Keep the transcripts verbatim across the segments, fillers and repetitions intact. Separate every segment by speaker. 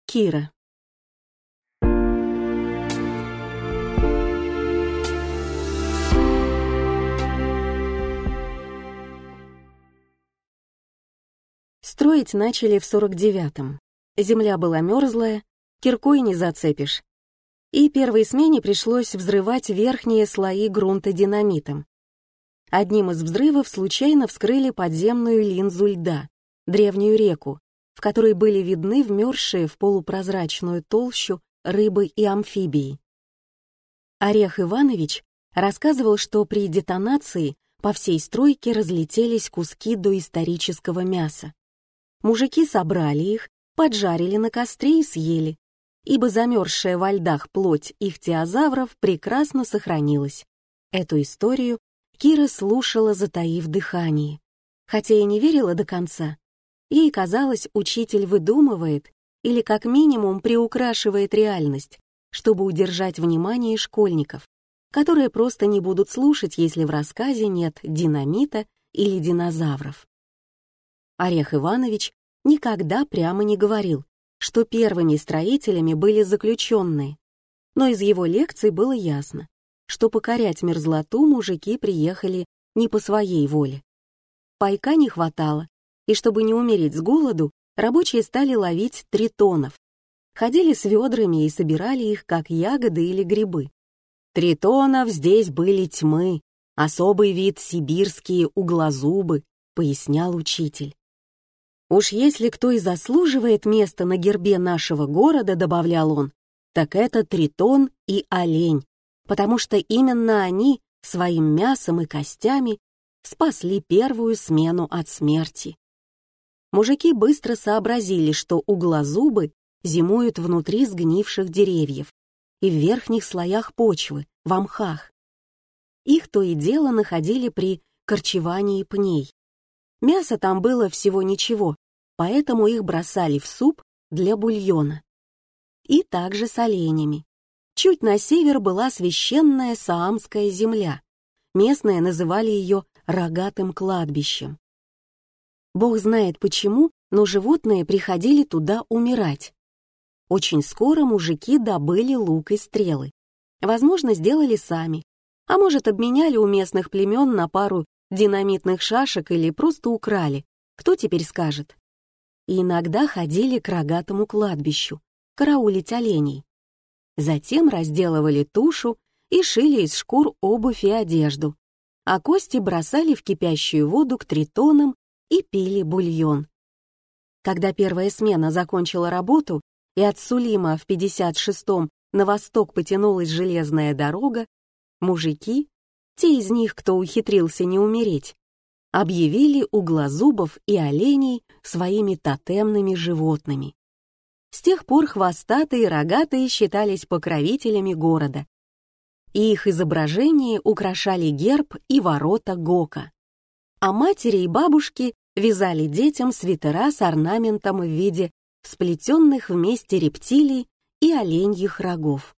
Speaker 1: Кира. Строить начали в сорок девятом. Земля была мерзлая, киркой не зацепишь. И первой смене пришлось взрывать верхние слои грунта динамитом. Одним из взрывов случайно вскрыли подземную линзу льда, древнюю реку, в которой были видны вмерзшие в полупрозрачную толщу рыбы и амфибии. Орех Иванович рассказывал, что при детонации по всей стройке разлетелись куски доисторического мяса. Мужики собрали их, поджарили на костре и съели, ибо замерзшая во льдах плоть ихтиозавров прекрасно сохранилась. Эту историю Кира слушала, затаив дыхание, хотя и не верила до конца. Ей казалось, учитель выдумывает или как минимум приукрашивает реальность, чтобы удержать внимание школьников, которые просто не будут слушать, если в рассказе нет динамита или динозавров. Орех Иванович никогда прямо не говорил, что первыми строителями были заключенные, но из его лекций было ясно, что покорять мерзлоту мужики приехали не по своей воле. Пайка не хватало, и чтобы не умереть с голоду, рабочие стали ловить тритонов. Ходили с ведрами и собирали их, как ягоды или грибы. Тритонов здесь были тьмы, особый вид сибирские углозубы, пояснял учитель. Уж если кто и заслуживает места на гербе нашего города, добавлял он, так это тритон и олень, потому что именно они своим мясом и костями спасли первую смену от смерти. Мужики быстро сообразили, что углозубы зимуют внутри сгнивших деревьев и в верхних слоях почвы, в мхах. Их то и дело находили при корчевании пней. Мяса там было всего ничего, поэтому их бросали в суп для бульона. И также с оленями. Чуть на север была священная Саамская земля. Местные называли ее рогатым кладбищем. Бог знает почему, но животные приходили туда умирать. Очень скоро мужики добыли лук и стрелы. Возможно, сделали сами, а может, обменяли у местных племен на пару динамитных шашек или просто украли, кто теперь скажет. И иногда ходили к рогатому кладбищу, караулить оленей. Затем разделывали тушу и шили из шкур обувь и одежду, а кости бросали в кипящую воду к тритонам и пили бульон. Когда первая смена закончила работу, и от Сулима в пятьдесят шестом на восток потянулась железная дорога, мужики, те из них, кто ухитрился не умереть, объявили углозубов и оленей своими тотемными животными. С тех пор хвостатые и рогатые считались покровителями города, и их изображения украшали герб и ворота Гока. А матери и бабушки вязали детям свитера с орнаментом в виде сплетенных вместе рептилий и оленьих рогов.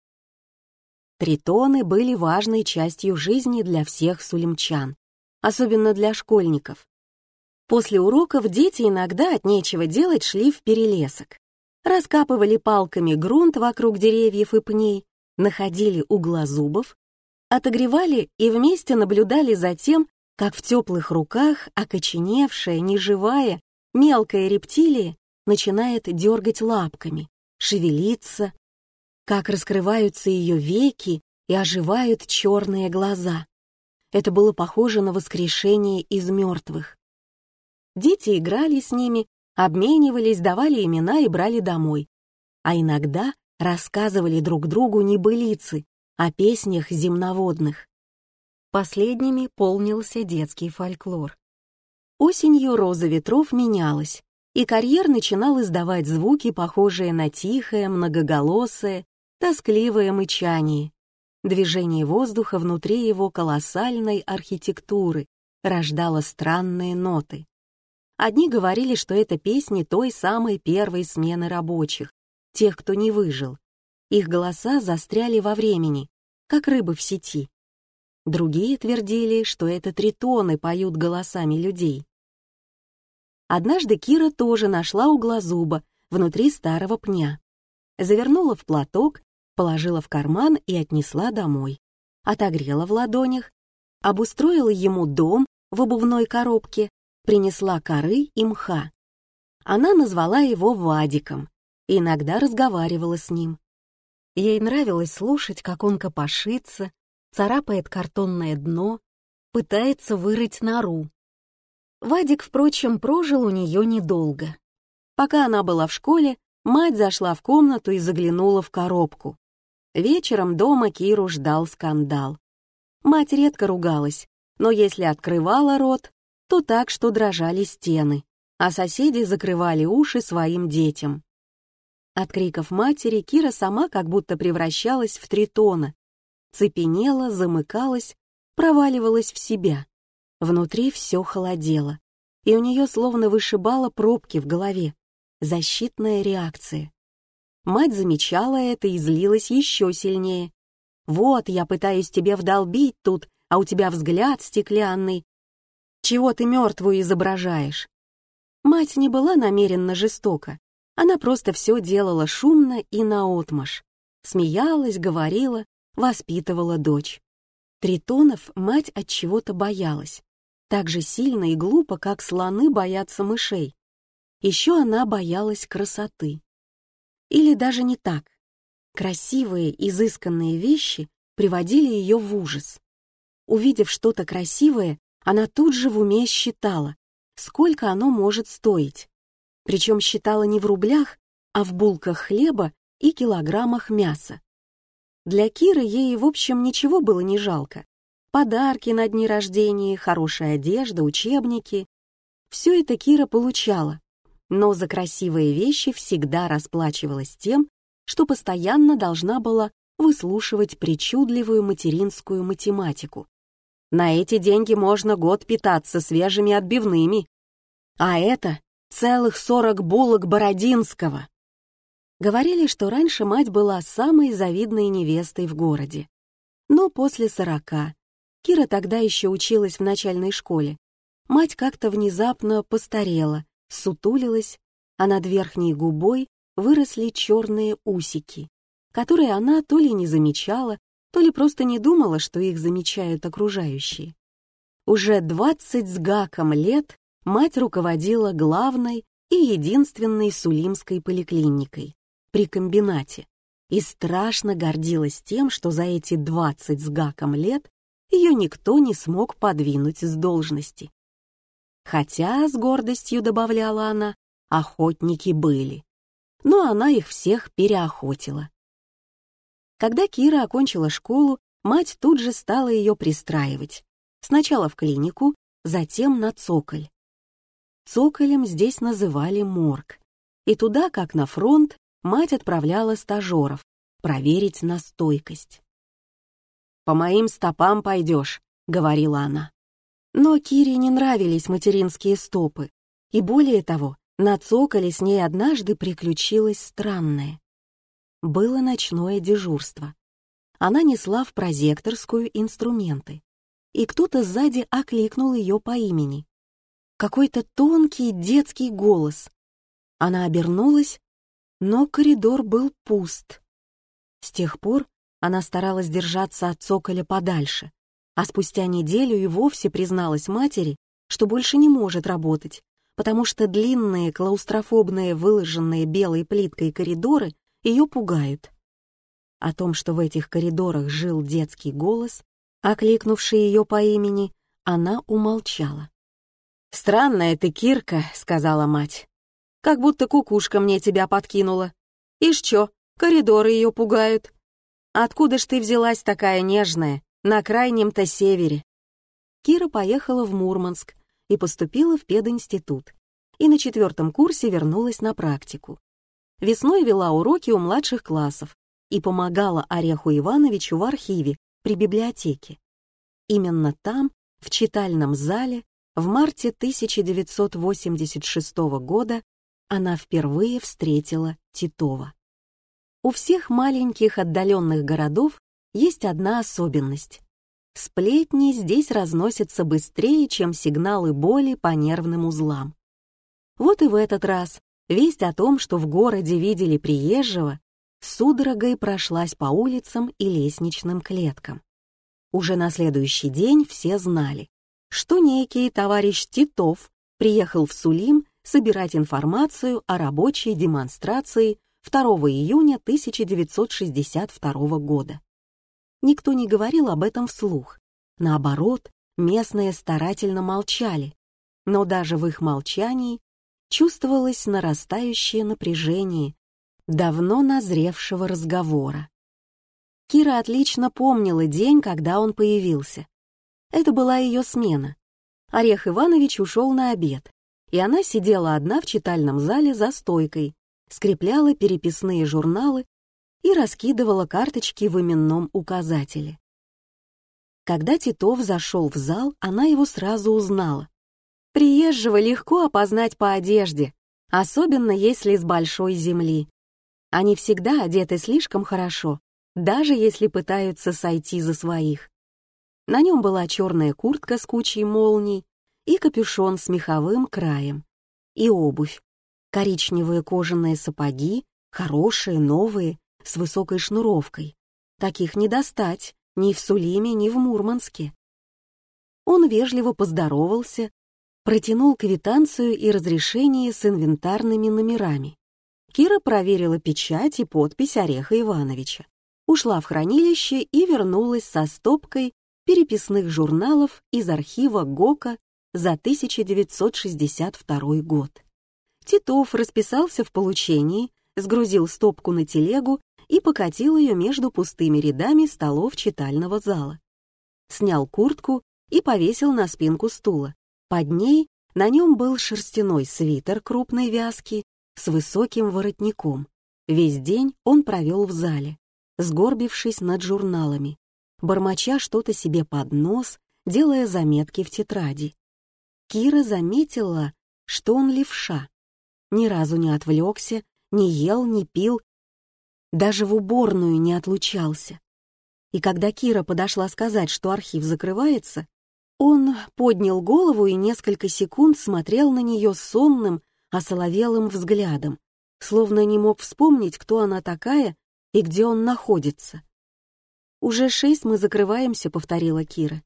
Speaker 1: Тритоны были важной частью жизни для всех сулимчан, особенно для школьников. После уроков дети иногда от нечего делать шли в перелесок, раскапывали палками грунт вокруг деревьев и пней, находили углозубов, отогревали и вместе наблюдали за тем, как в теплых руках окоченевшая, неживая, мелкая рептилия начинает дергать лапками, шевелиться, как раскрываются ее веки и оживают черные глаза. Это было похоже на воскрешение из мертвых. Дети играли с ними, обменивались, давали имена и брали домой. А иногда рассказывали друг другу небылицы о песнях земноводных. Последними полнился детский фольклор. Осенью роза ветров менялась, и карьер начинал издавать звуки, похожие на тихое, многоголосое, тоскливое мычание. Движение воздуха внутри его колоссальной архитектуры рождало странные ноты. Одни говорили, что это песни той самой первой смены рабочих, тех, кто не выжил. Их голоса застряли во времени, как рыбы в сети. Другие твердили, что это тритоны поют голосами людей. Однажды Кира тоже нашла углозуба внутри старого пня завернула в платок, положила в карман и отнесла домой. Отогрела в ладонях, обустроила ему дом в обувной коробке, принесла коры и мха. Она назвала его Вадиком и иногда разговаривала с ним. Ей нравилось слушать, как он копошится, царапает картонное дно, пытается вырыть нору. Вадик, впрочем, прожил у нее недолго. Пока она была в школе, мать зашла в комнату и заглянула в коробку. Вечером дома Киру ждал скандал. Мать редко ругалась, но если открывала рот, то так, что дрожали стены, а соседи закрывали уши своим детям. От криков матери Кира сама как будто превращалась в тритона, цепенела, замыкалась, проваливалась в себя. Внутри все холодело, и у нее словно вышибало пробки в голове. Защитная реакция. Мать замечала это и злилась еще сильнее. «Вот, я пытаюсь тебе вдолбить тут, а у тебя взгляд стеклянный. Чего ты мертвую изображаешь?» Мать не была намеренно жестока. Она просто все делала шумно и наотмашь. Смеялась, говорила, воспитывала дочь. Тритонов мать от чего-то боялась. Так же сильно и глупо, как слоны боятся мышей. Еще она боялась красоты. Или даже не так. Красивые, изысканные вещи приводили ее в ужас. Увидев что-то красивое, она тут же в уме считала, сколько оно может стоить. Причем считала не в рублях, а в булках хлеба и килограммах мяса. Для Киры ей, в общем, ничего было не жалко. Подарки на дни рождения, хорошая одежда, учебники. Все это Кира получала, но за красивые вещи всегда расплачивалась тем, что постоянно должна была выслушивать причудливую материнскую математику. На эти деньги можно год питаться свежими отбивными. А это целых сорок булок Бородинского. Говорили, что раньше мать была самой завидной невестой в городе. Но после сорока, Кира тогда еще училась в начальной школе, мать как-то внезапно постарела, сутулилась, а над верхней губой выросли черные усики, которые она то ли не замечала, то ли просто не думала, что их замечают окружающие. Уже двадцать с гаком лет мать руководила главной и единственной сулимской поликлиникой при комбинате и страшно гордилась тем, что за эти двадцать с гаком лет ее никто не смог подвинуть с должности. Хотя, с гордостью добавляла она, охотники были, но она их всех переохотила. Когда Кира окончила школу, мать тут же стала ее пристраивать. Сначала в клинику, затем на цоколь. Цоколем здесь называли морг, и туда, как на фронт, мать отправляла стажеров проверить на стойкость. «По моим стопам пойдешь», — говорила она. Но Кире не нравились материнские стопы, и более того, на цоколе с ней однажды приключилось странное. Было ночное дежурство. Она несла в прозекторскую инструменты, и кто-то сзади окликнул ее по имени. Какой-то тонкий детский голос. Она обернулась, но коридор был пуст. С тех пор она старалась держаться от цоколя подальше, а спустя неделю и вовсе призналась матери, что больше не может работать, потому что длинные клаустрофобные, выложенные белой плиткой коридоры ее пугают. О том, что в этих коридорах жил детский голос, окликнувший ее по имени, она умолчала. «Странная ты, Кирка», — сказала мать. «Как будто кукушка мне тебя подкинула. Ишь чё, коридоры ее пугают. Откуда ж ты взялась такая нежная, на крайнем-то севере?» Кира поехала в Мурманск и поступила в пединститут, и на четвертом курсе вернулась на практику. Весной вела уроки у младших классов и помогала Ореху Ивановичу в архиве при библиотеке. Именно там, в читальном зале, в марте тысяча девятьсот восемьдесят шестого года она впервые встретила Титова. У всех маленьких отдаленных городов есть одна особенность. Сплетни здесь разносятся быстрее, чем сигналы боли по нервным узлам. Вот и в этот раз весть о том, что в городе видели приезжего, судорогой прошлась по улицам и лестничным клеткам. Уже на следующий день все знали, что некий товарищ Титов приехал в Сулим собирать информацию о рабочей демонстрации второго июня тысяча девятьсот шестьдесят второго года. Никто не говорил об этом вслух. Наоборот, местные старательно молчали, но даже в их молчании чувствовалось нарастающее напряжение давно назревшего разговора. Кира отлично помнила день, когда он появился. Это была ее смена. Орех Иванович ушел на обед, и она сидела одна в читальном зале за стойкой, скрепляла переписные журналы и раскидывала карточки в именном указателе. Когда Титов зашел в зал, она его сразу узнала. Приезжего легко опознать по одежде, особенно если с большой земли. Они всегда одеты слишком хорошо, даже если пытаются сойти за своих. На нем была черная куртка с кучей молний и капюшон с меховым краем, и обувь, коричневые кожаные сапоги, хорошие, новые, с высокой шнуровкой. Таких не достать ни в Сулиме, ни в Мурманске. Он вежливо поздоровался, протянул квитанцию и разрешение с инвентарными номерами. Кира проверила печать и подпись Ореха Ивановича, ушла в хранилище и вернулась со стопкой переписных журналов из архива ГОКа за тысяча девятьсот шестьдесят второй год. Титов расписался в получении, сгрузил стопку на телегу и покатил ее между пустыми рядами столов читального зала. Снял куртку и повесил на спинку стула. Под ней на нем был шерстяной свитер крупной вязки с высоким воротником. Весь день он провел в зале, сгорбившись над журналами, бормоча что-то себе под нос, делая заметки в тетради. Кира заметила, что он левша. Ни разу не отвлекся, не ел, не пил, даже в уборную не отлучался. И когда Кира подошла сказать, что архив закрывается, он поднял голову и несколько секунд смотрел на нее сонным, осоловелым взглядом, словно не мог вспомнить, кто она такая и где он находится. «Уже шесть мы закрываемся», — повторила Кира.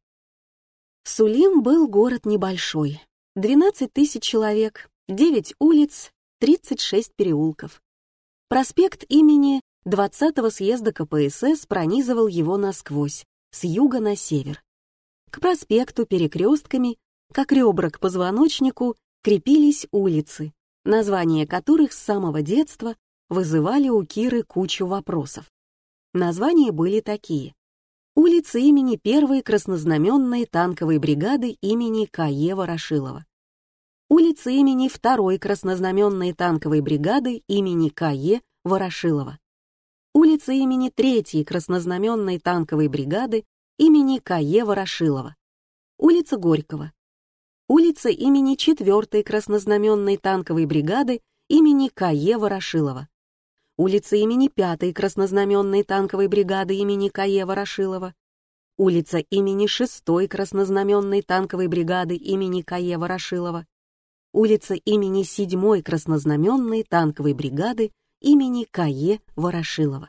Speaker 1: Сулим был город небольшой. двенадцать тысяч человек, девять улиц, тридцать шесть переулков. Проспект имени двадцатого съезда ка пэ эс эс пронизывал его насквозь, с юга на север. К проспекту перекрестками, как ребра к позвоночнику, крепились улицы, названия которых с самого детства вызывали у Киры кучу вопросов. Названия были такие: улица имени первой краснознаменной танковой бригады имени К Е Ворошилова, улица имени второй краснознаменной танковой бригады имени К Е Ворошилова, улица имени третьей краснознаменной танковой бригады имени К Е Ворошилова, улица Горького, улица имени четвертой краснознаменной танковой бригады имени К Е Ворошилова, улица имени пятой краснознаменной танковой бригады имени К Е Ворошилова, улица имени шестой краснознаменной танковой бригады имени К Е Ворошилова, улица имени седьмой краснознаменной танковой бригады имени К Е Ворошилова.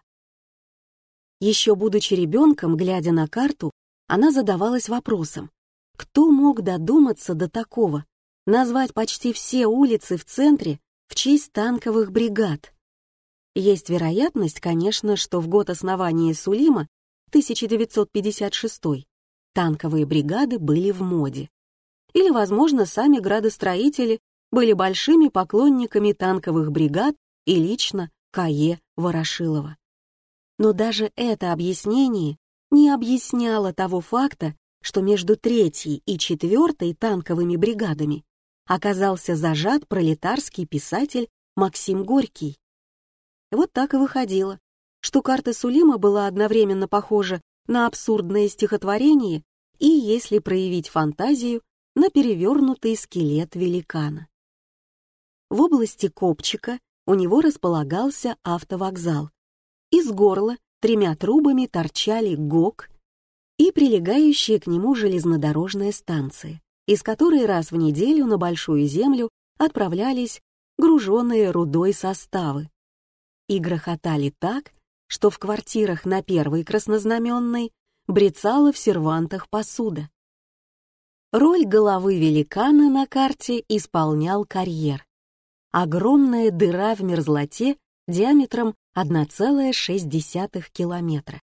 Speaker 1: Еще будучи ребенком, глядя на карту, она задавалась вопросом, кто мог додуматься до такого, назвать почти все улицы в центре в честь танковых бригад. Есть вероятность, конечно, что в год основания Сулима, тысяча девятьсот пятьдесят шестой, танковые бригады были в моде. Или, возможно, сами градостроители были большими поклонниками танковых бригад и лично К Е Ворошилова. Но даже это объяснение не объясняло того факта, что между третьей и четвертой танковыми бригадами оказался зажат пролетарский писатель Максим Горький. Вот так и выходило, что карта Сулима была одновременно похожа на абсурдное стихотворение и, если проявить фантазию, на перевернутый скелет великана. В области Копчика у него располагался автовокзал. Из горла тремя трубами торчали ГОК и прилегающая к нему железнодорожная станция, из которой раз в неделю на Большую Землю отправлялись груженные рудой составы. И грохотали так, что в квартирах на Первой Краснознаменной брецала в сервантах посуда. Роль головы великана на карте исполнял карьер. Огромная дыра в мерзлоте диаметром одна целая шесть десятых километра.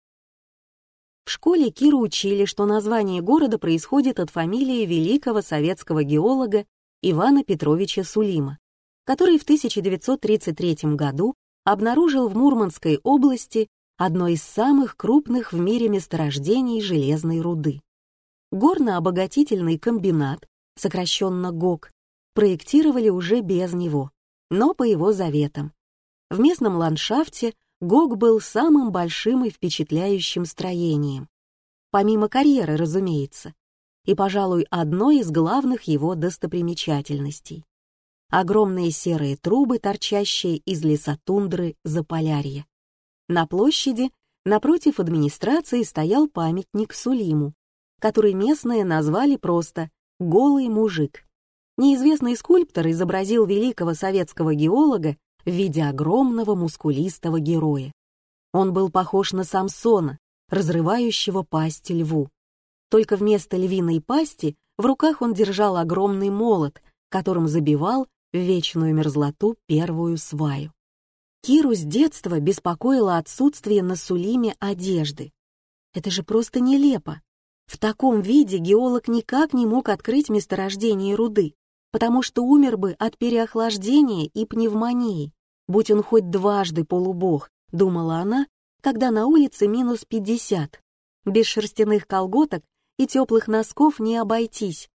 Speaker 1: В школе Киру учили, что название города происходит от фамилии великого советского геолога Ивана Петровича Сулима, который в тысяча девятьсот тридцать третьем году обнаружил в Мурманской области одно из самых крупных в мире месторождений железной руды. Горно-обогатительный комбинат, сокращенно ГОК, проектировали уже без него, но по его заветам. В местном ландшафте ГОК был самым большим и впечатляющим строением. Помимо карьеры, разумеется, и, пожалуй, одной из главных его достопримечательностей. Огромные серые трубы, торчащие из лесотундры Заполярья. На площади, напротив администрации, стоял памятник Сулиму, который местные назвали просто «Голый мужик». Неизвестный скульптор изобразил великого советского геолога в виде огромного мускулистого героя. Он был похож на Самсона, разрывающего пасть льву. Только вместо львиной пасти в руках он держал огромный молот, которым забивал в вечную мерзлоту первую сваю. Киру с детства беспокоило отсутствие на Сулиме одежды. Это же просто нелепо. В таком виде геолог никак не мог открыть месторождение руды, потому что умер бы от переохлаждения и пневмонии, будь он хоть дважды полубог, думала она, когда на улице минус пятьдесят. Без шерстяных колготок и теплых носков не обойтись.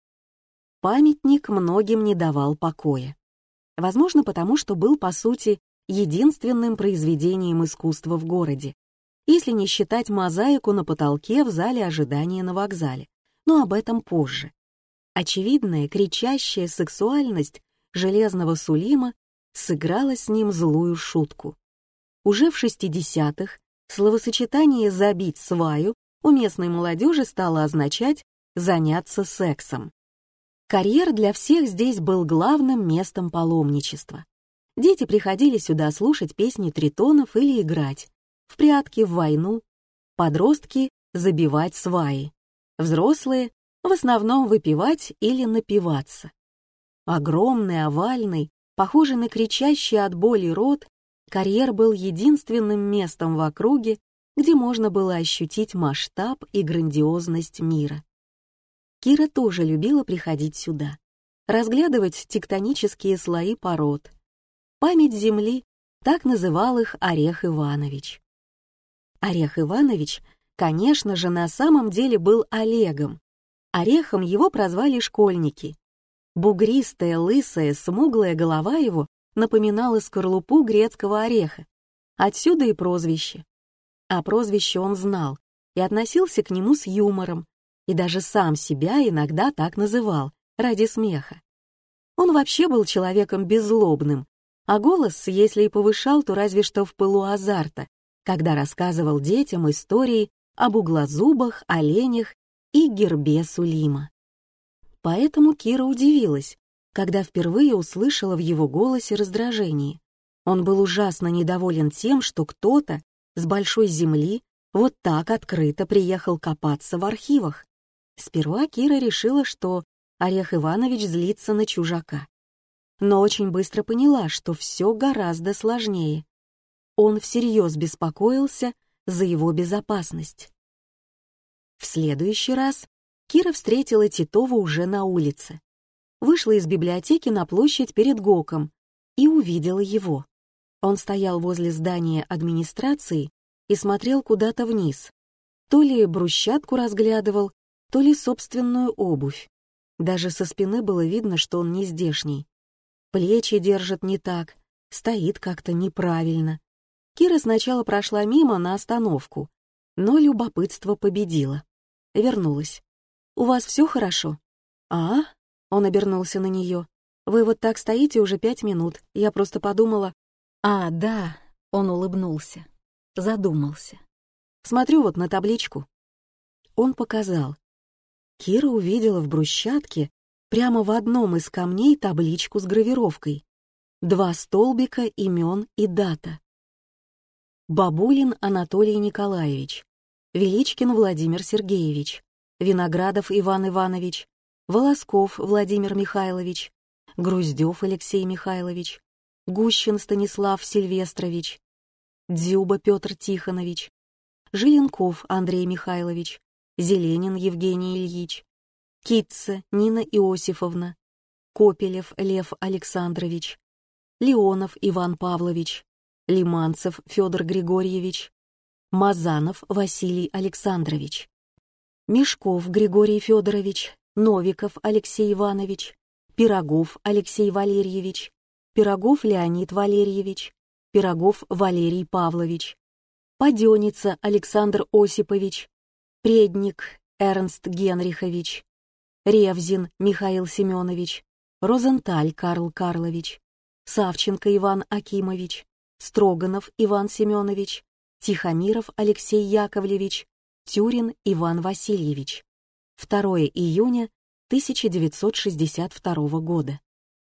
Speaker 1: Памятник многим не давал покоя. Возможно, потому что был, по сути, единственным произведением искусства в городе, если не считать мозаику на потолке в зале ожидания на вокзале, но об этом позже. Очевидная кричащая сексуальность железного Сулима сыграла с ним злую шутку. Уже в шестидесятых словосочетание «забить сваю» у местной молодежи стало означать «заняться сексом». Карьер для всех здесь был главным местом паломничества. Дети приходили сюда слушать песни тритонов или играть в прятки, в войну, подростки — забивать сваи, взрослые — в основном выпивать или напиваться. Огромный, овальный, похожий на кричащий от боли рот, карьер был единственным местом в округе, где можно было ощутить масштаб и грандиозность мира. Кира тоже любила приходить сюда, разглядывать тектонические слои пород. Память земли, так называл их Орех Иванович. Орех Иванович, конечно же, на самом деле был Олегом. Орехом его прозвали школьники. Бугристая, лысая, смуглая голова его напоминала скорлупу грецкого ореха. Отсюда и прозвище. А прозвище он знал и относился к нему с юмором, и даже сам себя иногда так называл, ради смеха. Он вообще был человеком беззлобным, а голос, если и повышал, то разве что в пылу азарта, когда рассказывал детям истории об углозубах, оленях и гербе Сулима. Поэтому Кира удивилась, когда впервые услышала в его голосе раздражение. Он был ужасно недоволен тем, что кто-то с большой земли вот так открыто приехал копаться в архивах. Сперва Кира решила, что Орех Иванович злится на чужака. Но очень быстро поняла, что все гораздо сложнее. Он всерьез беспокоился за его безопасность. В следующий раз Кира встретила Титова уже на улице. Вышла из библиотеки на площадь перед ГОКом и увидела его. Он стоял возле здания администрации и смотрел куда-то вниз. То ли брусчатку разглядывал, то ли собственную обувь. Даже со спины было видно, что он не здешний. Плечи держит не так, стоит как-то неправильно. Кира сначала прошла мимо на остановку, но любопытство победило. Вернулась. «У вас все хорошо?» «А?» — он обернулся на нее. «Вы вот так стоите уже пять минут. Я просто подумала...» «А, да», — он улыбнулся. Задумался. «Смотрю вот на табличку». Он показал. Кира увидела в брусчатке прямо в одном из камней табличку с гравировкой. Два столбика, имен и дата. Бабулин Анатолий Николаевич, Величкин Владимир Сергеевич, Виноградов Иван Иванович, Волосков Владимир Михайлович, Груздев Алексей Михайлович, Гущин Станислав Сильвестрович, Дзюба Петр Тихонович, Желенков Андрей Михайлович, Зеленин Евгений Ильич, Китце Нина Иосифовна, Копелев Лев Александрович, Леонов Иван Павлович, Лиманцев Федор Григорьевич, Мазанов Василий Александрович, Мешков Григорий Федорович, Новиков Алексей Иванович, Пирогов Алексей Валерьевич, Пирогов Леонид Валерьевич, Пирогов Валерий Павлович, Паденица Александр Осипович, Предник Эрнст Генрихович, Ревзин Михаил Семенович, Розенталь Карл Карлович, Савченко Иван Акимович, Строганов Иван Семенович, Тихомиров Алексей Яковлевич, Тюрин Иван Васильевич. второе июня тысяча девятьсот шестьдесят второго года.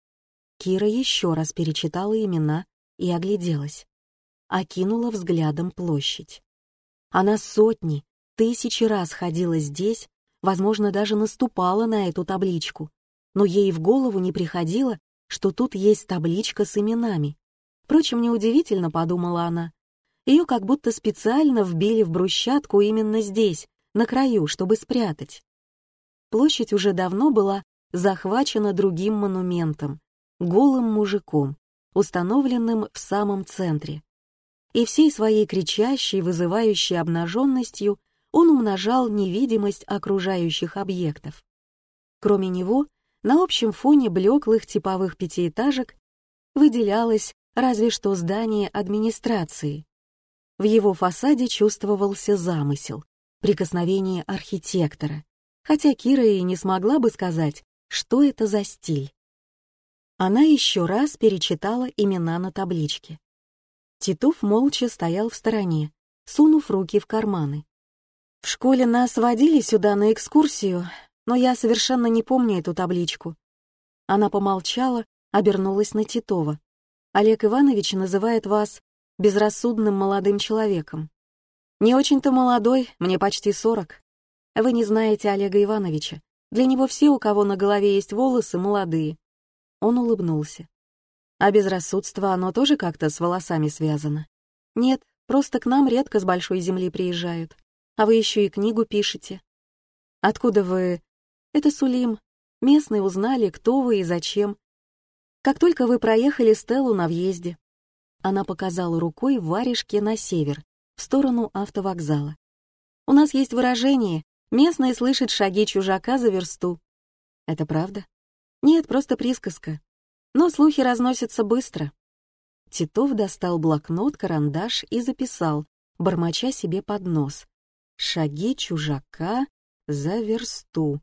Speaker 1: Кира еще раз перечитала имена и огляделась. Окинула взглядом площадь. Она сотни, тысячи раз ходила здесь, возможно, даже наступала на эту табличку, но ей в голову не приходило, что тут есть табличка с именами. Впрочем, неудивительно, подумала она. Ее как будто специально вбили в брусчатку именно здесь, на краю, чтобы спрятать. Площадь уже давно была захвачена другим монументом, голым мужиком, установленным в самом центре. И всей своей кричащей, вызывающей обнаженностью он умножал невидимость окружающих объектов. Кроме него, на общем фоне блеклых типовых пятиэтажек выделялось разве что здание администрации. В его фасаде чувствовался замысел, прикосновение архитектора, хотя Кира и не смогла бы сказать, что это за стиль. Она еще раз перечитала имена на табличке. Титов молча стоял в стороне, сунув руки в карманы. «В школе нас водили сюда на экскурсию, но я совершенно не помню эту табличку». Она помолчала, обернулась на Титова. «Олег Иванович называет вас безрассудным молодым человеком. Не очень-то молодой, мне почти сорок. Вы не знаете Олега Ивановича. Для него все, у кого на голове есть волосы, молодые». Он улыбнулся. «А безрассудство, оно тоже как-то с волосами связано?» «Нет, просто к нам редко с большой земли приезжают. А вы еще и книгу пишете». «Откуда вы...» «Это Сулим. Местные узнали, кто вы и зачем. Как только вы проехали Стеллу на въезде». Она показала рукой в варежке на север, в сторону автовокзала. «У нас есть выражение: местные слышат шаги чужака за версту». «Это правда?» «Нет, просто присказка. Но слухи разносятся быстро». Титов достал блокнот, карандаш и записал, бормоча себе под нос: «Шаги чужака за версту».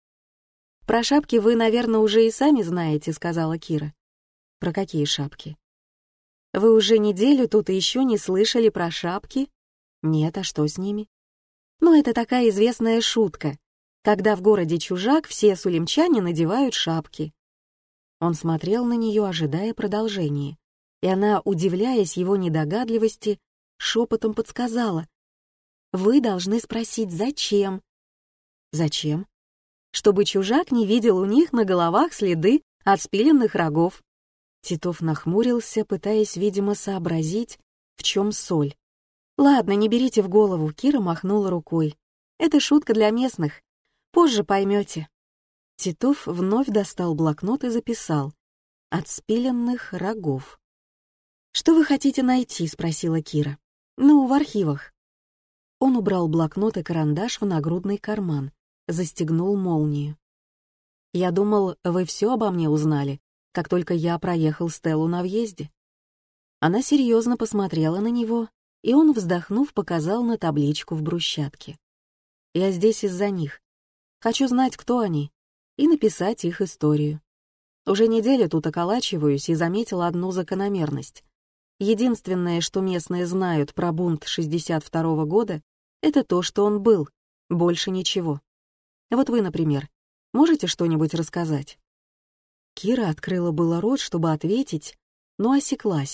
Speaker 1: «Про шапки вы, наверное, уже и сами знаете», — сказала Кира. «Про какие шапки?» «Вы уже неделю тут и еще не слышали про шапки?» «Нет, а что с ними?» «Ну, это такая известная шутка. Когда в городе чужак, все сулимчане надевают шапки». Он смотрел на нее, ожидая продолжения, и она, удивляясь его недогадливости, шепотом подсказала: «Вы должны спросить, зачем?» «Зачем?» «Чтобы чужак не видел у них на головах следы от спиленных рогов». Титов нахмурился, пытаясь, видимо, сообразить, в чем соль. «Ладно, не берите в голову», — Кира махнула рукой. «Это шутка для местных. Позже поймете». Титов вновь достал блокнот и записал: «От спиленных рогов». «Что вы хотите найти?» — спросила Кира. «Ну, в архивах». Он убрал блокнот и карандаш в нагрудный карман, застегнул молнию. «Я думал, вы все обо мне узнали, как только я проехал Стеллу на въезде». Она серьезно посмотрела на него, и он, вздохнув, показал на табличку в брусчатке. «Я здесь из-за них. Хочу знать, кто они, и написать их историю. Уже неделю тут околачиваюсь и заметил одну закономерность. Единственное, что местные знают про бунт шестьдесят второго года, это то, что он был, больше ничего. Вот вы, например, можете что-нибудь рассказать?» Кира открыла было рот, чтобы ответить, но осеклась,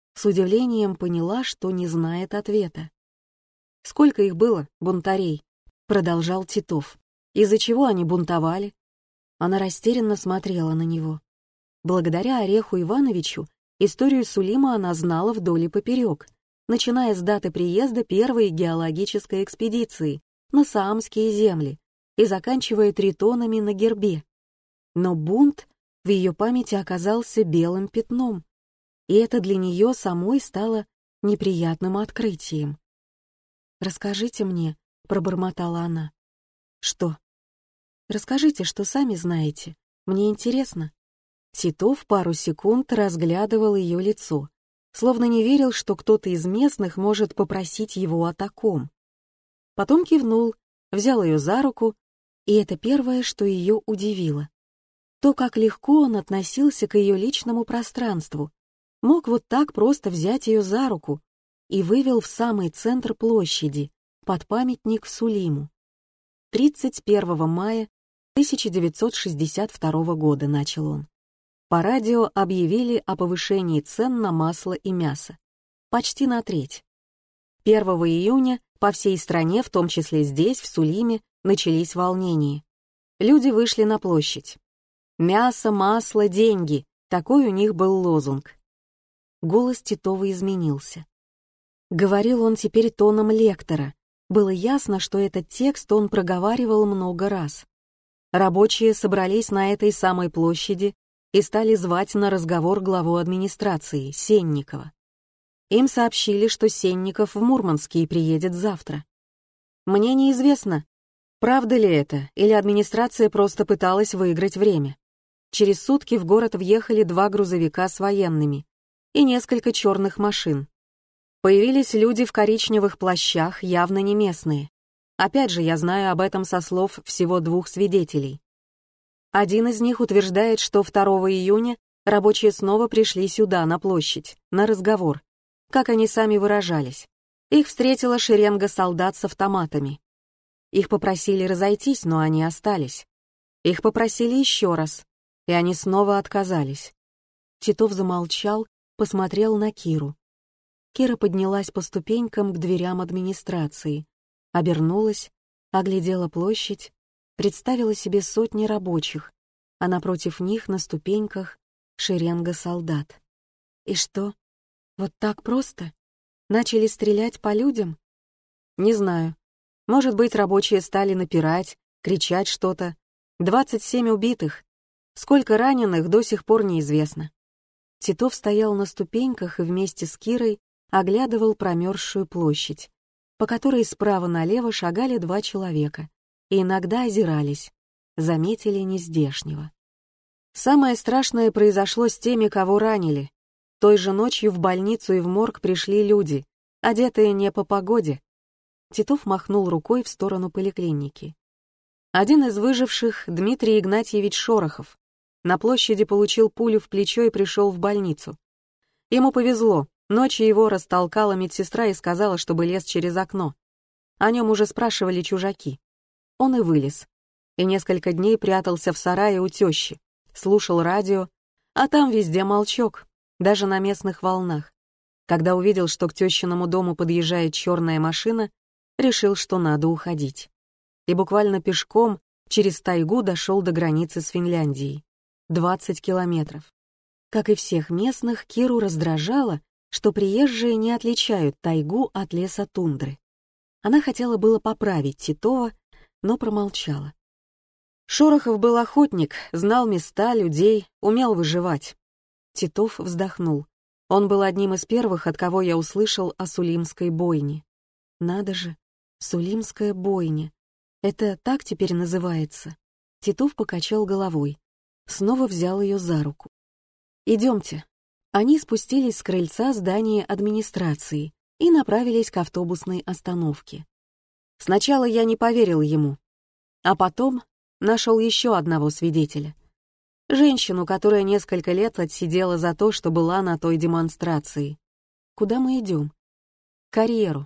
Speaker 1: С удивлением поняла, что не знает ответа. «Сколько их было, бунтарей?» — продолжал Титов. «Из-за чего они бунтовали?» Она растерянно смотрела на него. Благодаря Ореху Ивановичу историю Сулима она знала вдоль и поперек, начиная с даты приезда первой геологической экспедиции на Саамские земли и заканчивая тритонами на гербе. Но бунт в ее памяти оказался белым пятном, и это для нее самой стало неприятным открытием. «Расскажите мне», — пробормотала она. «Что?» «Расскажите, что сами знаете. Мне интересно». Титов пару секунд разглядывал ее лицо, словно не верил, что кто-то из местных может попросить его о таком. Потом кивнул, взял ее за руку, и это первое, что ее удивило. То, как легко он относился к ее личному пространству, мог вот так просто взять ее за руку и вывел в самый центр площади, под памятник Сулиму. тридцать первого мая тысяча девятьсот шестьдесят второго года начал он. По радио объявили о повышении цен на масло и мясо. Почти на треть. первого июня по всей стране, в том числе здесь, в Сулиме, начались волнения. Люди вышли на площадь. «Мясо, масло, деньги» — такой у них был лозунг. Голос Титова изменился. Говорил он теперь тоном лектора. Было ясно, что этот текст он проговаривал много раз. Рабочие собрались на этой самой площади и стали звать на разговор главу администрации, Сенникова. Им сообщили, что Сенников в Мурманске приедет завтра. Мне неизвестно, правда ли это, или администрация просто пыталась выиграть время. Через сутки в город въехали два грузовика с военными и несколько черных машин. Появились люди в коричневых плащах, явно не местные. Опять же, я знаю об этом со слов всего двух свидетелей. Один из них утверждает, что второго июня рабочие снова пришли сюда, на площадь, на разговор. Как они сами выражались. Их встретила шеренга солдат с автоматами. Их попросили разойтись, но они остались. Их попросили еще раз, и они снова отказались. Титов замолчал, посмотрел на Киру. Кира поднялась по ступенькам к дверям администрации, обернулась, оглядела площадь, представила себе сотни рабочих, а напротив них на ступеньках шеренга солдат. И что, вот так просто? Начали стрелять по людям? Не знаю. Может быть, рабочие стали напирать, кричать что-то. двадцать семь убитых. Сколько раненых, до сих пор неизвестно. Титов стоял на ступеньках и вместе с Кирой оглядывал промерзшую площадь, по которой справа налево шагали два человека и иногда озирались, заметили нездешнего. Самое страшное произошло с теми, кого ранили. Той же ночью в больницу и в морг пришли люди, одетые не по погоде. Титов махнул рукой в сторону поликлиники. Один из выживших, Дмитрий Игнатьевич Шорохов, на площади получил пулю в плечо и пришел в больницу. Ему повезло, ночью его растолкала медсестра и сказала, чтобы лез через окно. О нем уже спрашивали чужаки. Он и вылез. И несколько дней прятался в сарае у тещи, слушал радио, а там везде молчок, даже на местных волнах. Когда увидел, что к тещиному дому подъезжает черная машина, решил, что надо уходить. И буквально пешком через тайгу дошел до границы с Финляндией. двадцать километров. Как и всех местных, Киру раздражало, что приезжие не отличают тайгу от леса тундры. Она хотела было поправить Титова, но промолчала. Шорохов был охотник, знал места, людей, умел выживать. Титов вздохнул. Он был одним из первых, от кого я услышал о Сулимской бойне. Надо же, Сулимская бойня. Это так теперь называется? Титов покачал головой. Снова взял ее за руку. «Идемте». Они спустились с крыльца здания администрации и направились к автобусной остановке. Сначала я не поверил ему, а потом нашел еще одного свидетеля. Женщину, которая несколько лет отсидела за то, что была на той демонстрации. Куда мы идем? К карьеру.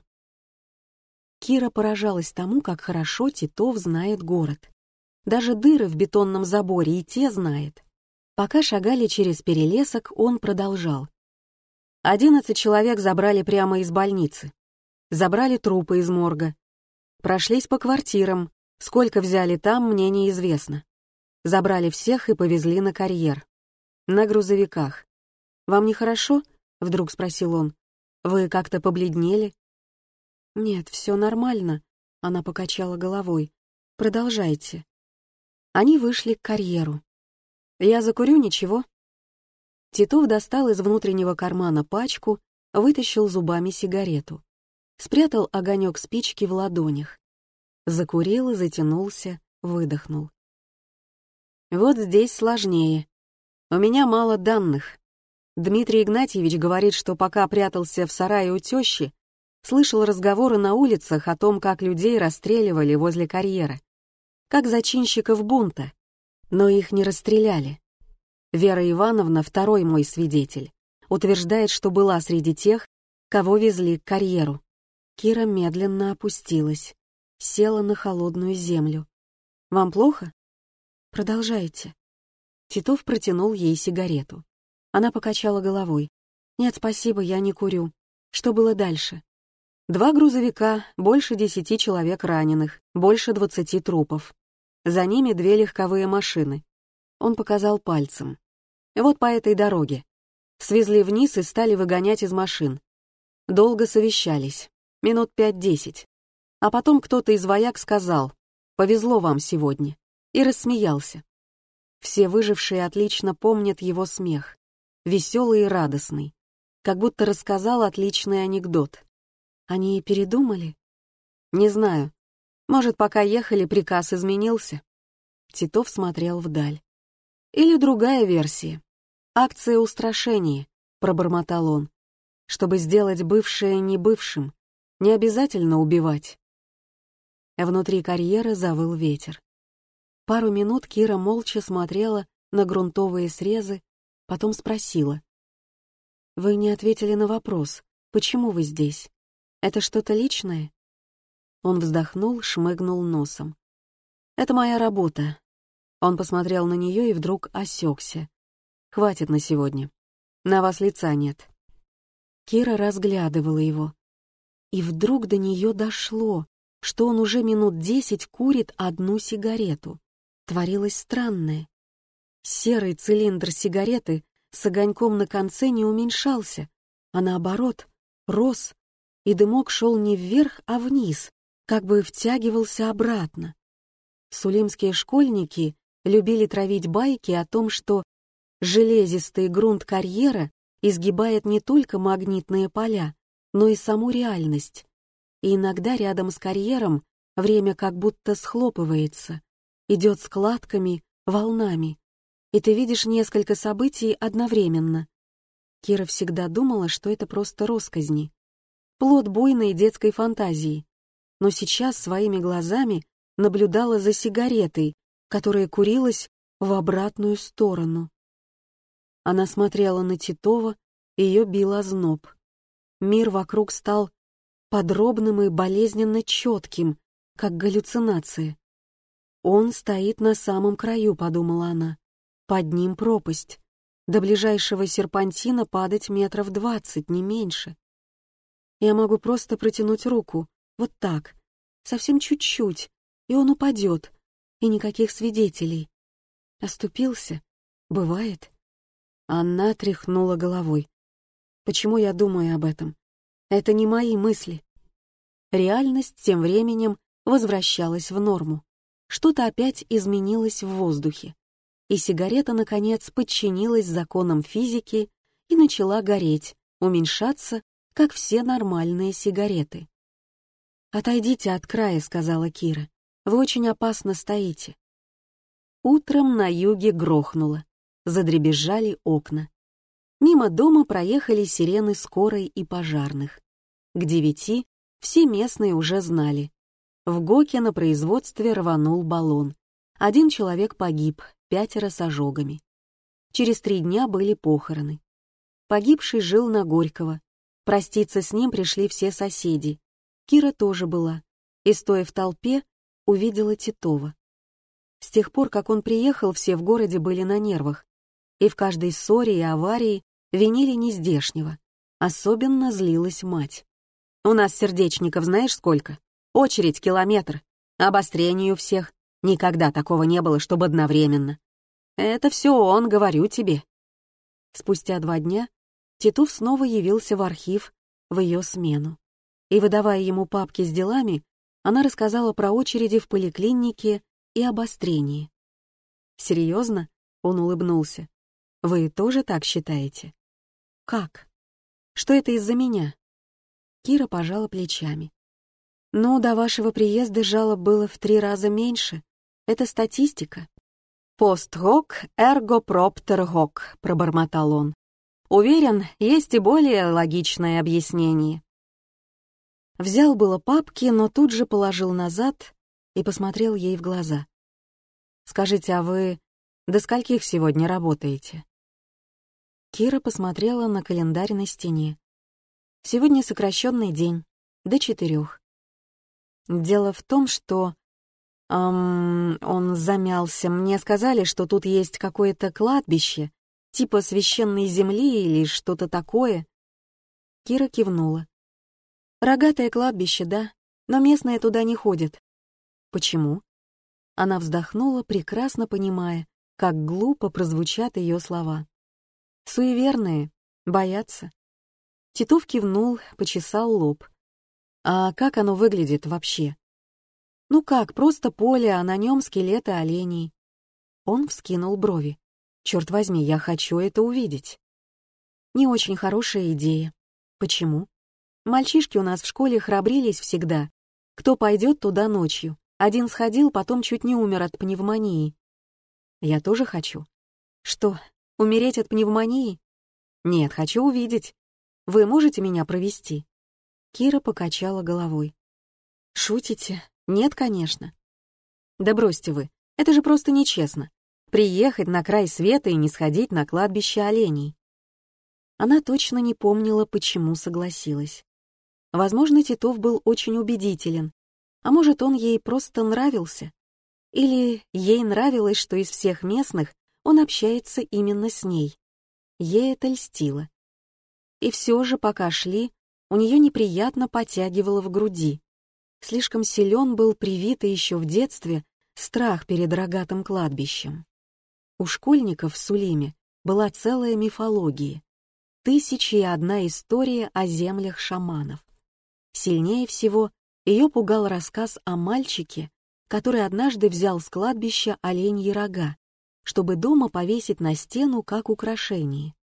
Speaker 1: Кира поражалась тому, как хорошо Титов знает город. Даже дыры в бетонном заборе и те знает. Пока шагали через перелесок, он продолжал. Одиннадцать человек забрали прямо из больницы. Забрали трупы из морга. Прошлись по квартирам. Сколько взяли там, мне неизвестно. Забрали всех и повезли на карьер. На грузовиках. «Вам нехорошо?» — вдруг спросил он. «Вы как-то побледнели?» «Нет, все нормально», — она покачала головой. «Продолжайте». Они вышли к карьеру. «Я закурю, ничего?» Титов достал из внутреннего кармана пачку, вытащил зубами сигарету. Спрятал огонек спички в ладонях. Закурил, затянулся, выдохнул. «Вот здесь сложнее. У меня мало данных. Дмитрий Игнатьевич говорит, что пока прятался в сарае у тещи, слышал разговоры на улицах о том, как людей расстреливали возле карьера, как зачинщиков бунта, но их не расстреляли. Вера Ивановна, второй мой свидетель, утверждает, что была среди тех, кого везли к карьеру». Кира медленно опустилась, села на холодную землю. «Вам плохо?» «Продолжайте». Титов протянул ей сигарету. Она покачала головой. «Нет, спасибо, я не курю. Что было дальше?» «Два грузовика, больше десяти человек раненых, больше двадцати трупов. За ними две легковые машины». Он показал пальцем. «Вот по этой дороге. Свезли вниз и стали выгонять из машин. Долго совещались. Минут пять-десять. А потом кто-то из вояк сказал: «Повезло вам сегодня», и рассмеялся. Все выжившие отлично помнят его смех, веселый и радостный, как будто рассказал отличный анекдот. Они и передумали? Не знаю. Может, пока ехали, приказ изменился? Титов смотрел вдаль. Или другая версия. Акция устрашения, пробормотал он. Чтобы сделать бывшее небывшим, не обязательно убивать. Внутри карьера завыл ветер. Пару минут Кира молча смотрела на грунтовые срезы, потом спросила. «Вы не ответили на вопрос, почему вы здесь? Это что-то личное?» Он вздохнул, шмыгнул носом. «Это моя работа». Он посмотрел на нее и вдруг осекся. «Хватит на сегодня. На вас лица нет». Кира разглядывала его. И вдруг до нее дошло, что он уже минут десять курит одну сигарету. Творилось странное. Серый цилиндр сигареты с огоньком на конце не уменьшался, а наоборот, рос, и дымок шел не вверх, а вниз, как бы втягивался обратно. Сулимские школьники любили травить байки о том, что железистый грунт карьера изгибает не только магнитные поля, но и саму реальность. И иногда рядом с карьером время как будто схлопывается, идет складками, волнами, и ты видишь несколько событий одновременно. Кира всегда думала, что это просто россказни, плод буйной детской фантазии, но сейчас своими глазами наблюдала за сигаретой, которая курилась в обратную сторону. Она смотрела на Титова, ее бил озноб. Мир вокруг стал подробным и болезненно четким, как галлюцинация. «Он стоит на самом краю», — подумала она. «Под ним пропасть. До ближайшего серпантина падать метров двадцать, не меньше. Я могу просто протянуть руку, вот так, совсем чуть-чуть, и он упадет, и никаких свидетелей. Оступился? Бывает?» Она тряхнула головой. «Почему я думаю об этом? Это не мои мысли». Реальность тем временем возвращалась в норму. Что-то опять изменилось в воздухе, и сигарета, наконец, подчинилась законам физики и начала гореть, уменьшаться, как все нормальные сигареты. «Отойдите от края», — сказала Кира. «Вы очень опасно стоите». Утром на юге грохнуло, задребезжали окна. Мимо дома проехали сирены скорой и пожарных. К девяти все местные уже знали. В ГОКе на производстве рванул баллон. Один человек погиб, пятеро с ожогами. Через три дня были похороны. Погибший жил на Горького. Проститься с ним пришли все соседи. Кира тоже была. И, стоя в толпе, увидела Титова. С тех пор, как он приехал, все в городе были на нервах. И в каждой ссоре и аварии винили нездешнего. Особенно злилась мать. «У нас сердечников знаешь сколько? Очередь километр. Обострение у всех. Никогда такого не было, чтобы одновременно. Это все он, говорю тебе». Спустя два дня Титов снова явился в архив в ее смену. И, выдавая ему папки с делами, она рассказала про очереди в поликлинике и обострении. «Серьезно?» — он улыбнулся. «Вы тоже так считаете?» «Как? Что это из-за меня?» Кира пожала плечами. «Ну, до вашего приезда жалоб было в три раза меньше. Это статистика». «Пост гок, эрго проптер гок», — пробормотал он. «Уверен, есть и более логичное объяснение». Взял было папки, но тут же положил назад и посмотрел ей в глаза. «Скажите, а вы до скольких сегодня работаете?» Кира посмотрела на календарь на стене. «Сегодня сокращенный день, до четырех». «Дело в том, что...» эм, он замялся. «Мне сказали, что тут есть какое-то кладбище, типа священной земли или что-то такое». Кира кивнула. «Рогатое кладбище, да, но местные туда не ходят». «Почему?» Она вздохнула, прекрасно понимая, как глупо прозвучат ее слова. «Суеверные, боятся». Титов кивнул, почесал лоб. «А как оно выглядит вообще?» «Ну как, просто поле, а на нем скелеты оленей». Он вскинул брови. «Черт возьми, я хочу это увидеть». «Не очень хорошая идея». «Почему?» «Мальчишки у нас в школе храбрились всегда. Кто пойдет туда ночью? Один сходил, потом чуть не умер от пневмонии». «Я тоже хочу». «Что, умереть от пневмонии?» «Нет, хочу увидеть. Вы можете меня провести?» Кира покачала головой. «Шутите? Нет, конечно». «Да бросьте вы, это же просто нечестно. Приехать на край света и не сходить на кладбище оленей». Она точно не помнила, почему согласилась. Возможно, Титов был очень убедителен, а может, он ей просто нравился. Или ей нравилось, что из всех местных он общается именно с ней. Ей это льстило. И все же, пока шли, у нее неприятно потягивало в груди. Слишком силен был привитый еще в детстве страх перед рогатым кладбищем. У школьников в Сулиме была целая мифология. Тысячи и одна история о землях шаманов. Сильнее всего ее пугал рассказ о мальчике, который однажды взял с кладбища оленьи рога, чтобы дома повесить на стену как украшение.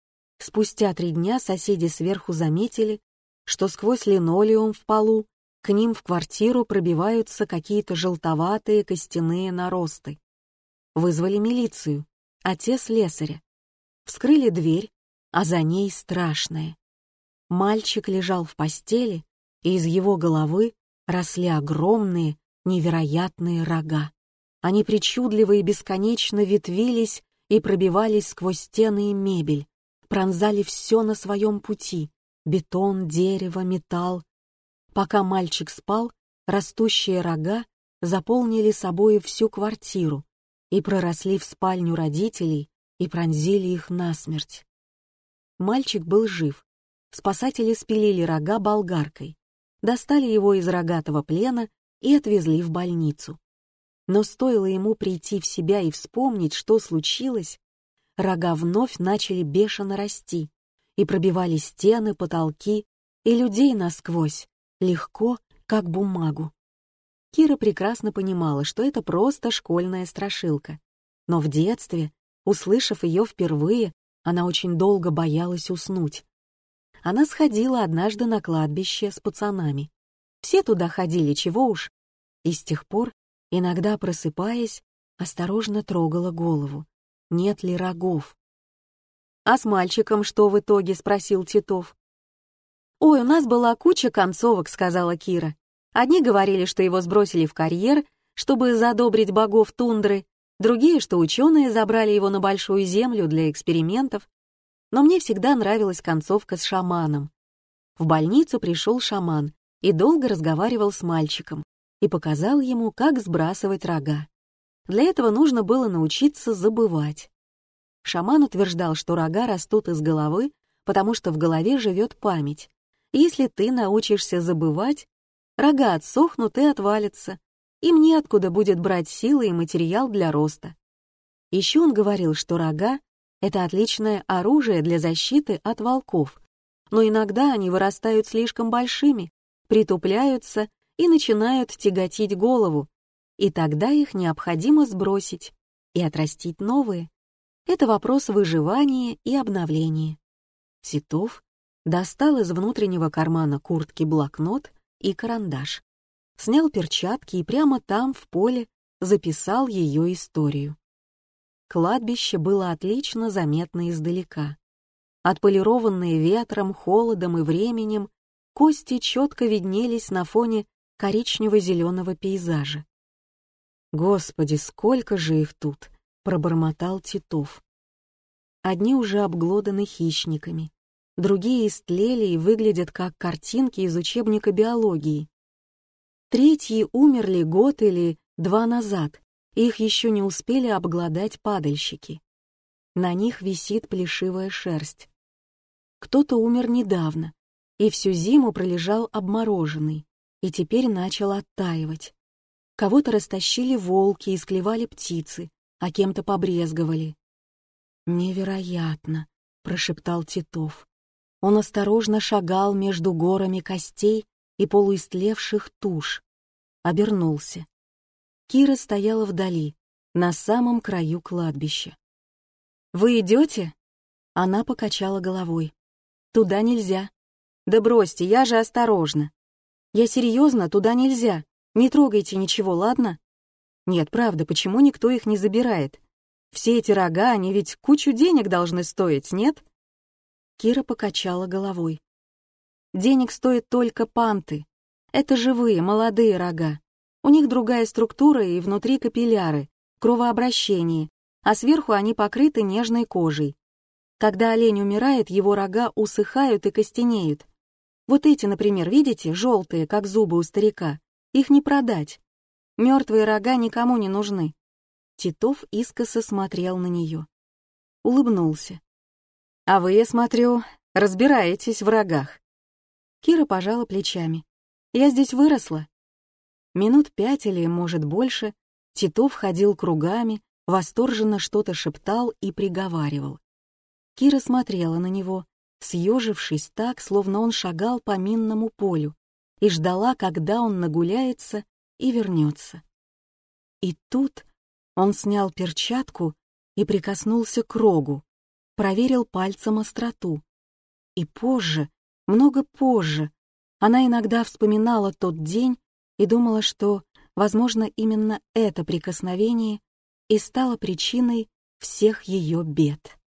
Speaker 1: Спустя три дня соседи сверху заметили, что сквозь линолеум в полу к ним в квартиру пробиваются какие-то желтоватые костяные наросты. Вызвали милицию, а те слесаря. Вскрыли дверь, а за ней страшное. Мальчик лежал в постели, и из его головы росли огромные, невероятные рога. Они причудливо и бесконечно ветвились и пробивались сквозь стены и мебель, пронзали все на своем пути — бетон, дерево, металл. Пока мальчик спал, растущие рога заполнили собою всю квартиру и проросли в спальню родителей и пронзили их насмерть. Мальчик был жив. Спасатели спилили рога болгаркой, достали его из рогатого плена и отвезли в больницу. Но стоило ему прийти в себя и вспомнить, что случилось, рога вновь начали бешено расти и пробивали стены, потолки и людей насквозь, легко, как бумагу. Кира прекрасно понимала, что это просто школьная страшилка, но в детстве, услышав ее впервые, она очень долго боялась уснуть. Она сходила однажды на кладбище с пацанами. Все туда ходили, чего уж. И с тех пор, иногда просыпаясь, осторожно трогала голову. Нет ли рогов? «А с мальчиком что в итоге?» — спросил Титов. «Ой, у нас была куча концовок», — сказала Кира. «Одни говорили, что его сбросили в карьер, чтобы задобрить богов тундры, другие, что ученые забрали его на большую землю для экспериментов. Но мне всегда нравилась концовка с шаманом. В больницу пришел шаман и долго разговаривал с мальчиком и показал ему, как сбрасывать рога. Для этого нужно было научиться забывать. Шаман утверждал, что рога растут из головы потому что в голове живет память. Если ты научишься забывать, рога отсохнут и отвалятся, им неоткуда будет брать силы и материал для роста. Еще он говорил, что рога — это отличное оружие для защиты от волков, но иногда они вырастают слишком большими, притупляются и начинают тяготить голову, и тогда их необходимо сбросить и отрастить новые. Это вопрос выживания и обновления. Титов достал из внутреннего кармана куртки блокнот и карандаш, снял перчатки и прямо там, в поле, записал ее историю. Кладбище было отлично заметно издалека. Отполированные ветром, холодом и временем, кости четко виднелись на фоне коричнево-зеленого пейзажа. «Господи, сколько же их тут!» — пробормотал Титов. Одни уже обглоданы хищниками, другие истлели и выглядят как картинки из учебника биологии. Третьи умерли год или два назад, и их еще не успели обглодать падальщики. На них висит плешивая шерсть. Кто-то умер недавно, и всю зиму пролежал обмороженный, и теперь начал оттаивать. Кого-то растащили волки и склевали птицы, а кем-то побрезговали. «Невероятно!» — прошептал Титов. Он осторожно шагал между горами костей и полуистлевших туш. Обернулся. Кира стояла вдали, на самом краю кладбища. «Вы идете?» Она покачала головой. «Туда нельзя». «Да бросьте, я же осторожно». «Я серьезно, туда нельзя. Не трогайте ничего, ладно?» «Нет, правда, почему никто их не забирает? Все эти рога, они ведь кучу денег должны стоить, нет?» Кира покачала головой. «Денег стоят только панты. Это живые, молодые рога. У них другая структура и внутри капилляры, кровообращение, а сверху они покрыты нежной кожей. Когда олень умирает, его рога усыхают и костенеют. Вот эти, например, видите, желтые, как зубы у старика. Их не продать. Мертвые рога никому не нужны». Титов искоса смотрел на нее. Улыбнулся. «А вы, я смотрю, разбираетесь в рогах». Кира пожала плечами. «Я здесь выросла». Минут пять или, может, больше, Титов ходил кругами, восторженно что-то шептал и приговаривал. Кира смотрела на него, съежившись так, словно он шагал по минному полю, и ждала, когда он нагуляется и вернется. И тут он снял перчатку и прикоснулся к рогу, проверил пальцем остроту. И позже, много позже, она иногда вспоминала тот день и думала, что, возможно, именно это прикосновение и стало причиной всех ее бед.